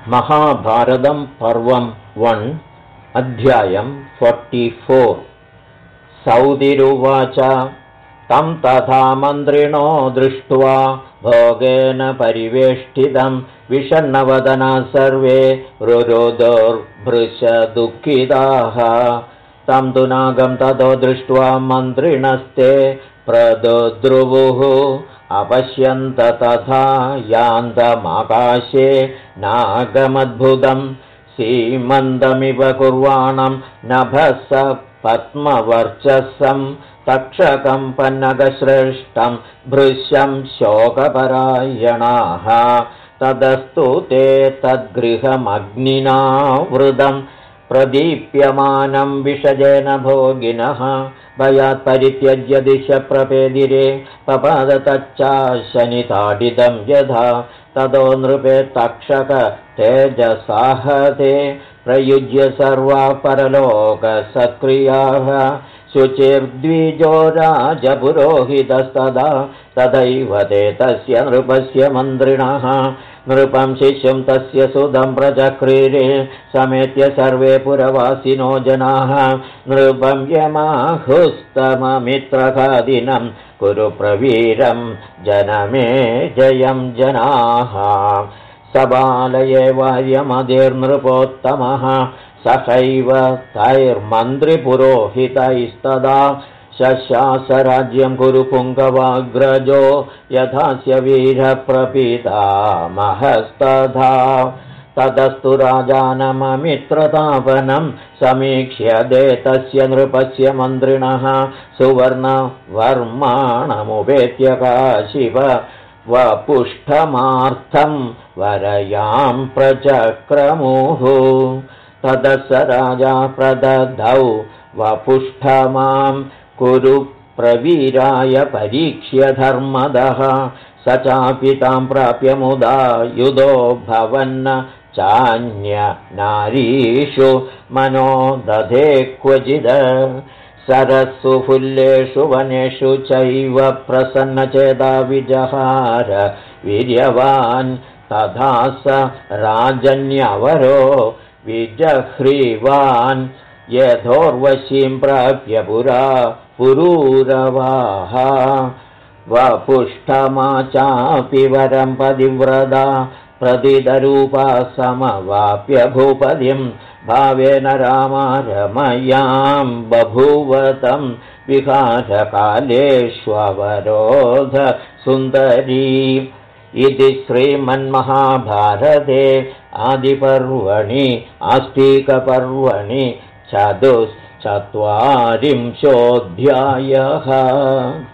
महाभारतं पर्वं 1 अध्यायं 44। सौतिरुवाच तं तथा मन्त्रिणो दृष्ट्वा भोगेन परिवेष्टितं विषण्णवदना सर्वे रुरोदुर्भृशदुःखिताः। तं तु नागं ततो दृष्ट्वा मन्त्रिणस्ते प्रदुद्रुवुः अपश्यन्त तथा यान्तमाकाशे नागमद्भुतं सीमन्तमिव कुर्वाणं नभस पद्मवर्चसं तक्षकं पन्नगश्रेष्ठं भृशं शोकपरायणाः। तदस्तु ते तद्गृहमग्निना वृदं प्रदीप्यमानं विषजेन भोगिनः भयात् परित्यज्य दिश प्रपेदिरे पपादतच्चाशनिताडितं यथा ततो नृपे तक्षक तेजसाहते प्रयुज्य सर्वा परलोकसत्क्रियाः शुचिर्द्विजो राजपुरोहितस्तदा तथैव ते तस्य नृपस्य मन्त्रिणः नृपं शिष्यं तस्य सुतं प्रचक्रीरे समेत्य सर्वे पुरवासिनो जनाः नृपं यमाहुस्तममित्रखादिनं कुरु प्रवीरं जनमे जयं जनाः सबालये वार्यमधिर्नृपोत्तमः सहैव तैर्मन्त्रिपुरोहितैस्तदा शशासराज्यं कुरु पुङ्गवाग्रजो यथास्य वीरप्रपितामहस्तथा ततस्तु राजानममित्रतापनं समीक्ष्य देतस्य नृपस्य मन्त्रिणः सुवर्णवर्माणमुपेत्य काशिव वपुष्ठमार्थं वरयां प्रचक्रमुः ततः स राजा प्रददौ वपुष्ठमां कुरु प्रवीराय परीक्ष्य धर्मदः स चापि तां प्राप्य मुदा युधो भवन्न चान्य नारीषु मनो दधे क्वचिद सरस्सु फुल्लेषु वनेषु चैव प्रसन्नचेता विजहार वीर्यवान् तथा स राजन्यवरो विजह्रीवान् यथोर्वशीं प्राप्य पुरा पुरूरवाः वपुष्ठमा चापि वरं पतिव्रता प्रदितरूपा समवाप्य भूपतिं भावेन रामा रमयां बभूवतं विहारकालेष्ववरोध सुन्दरी इति श्रीमन्महाभारते आदिपर्वणि आस्तिकपर्वणि 44 चत्वारिंशोऽध्यायः।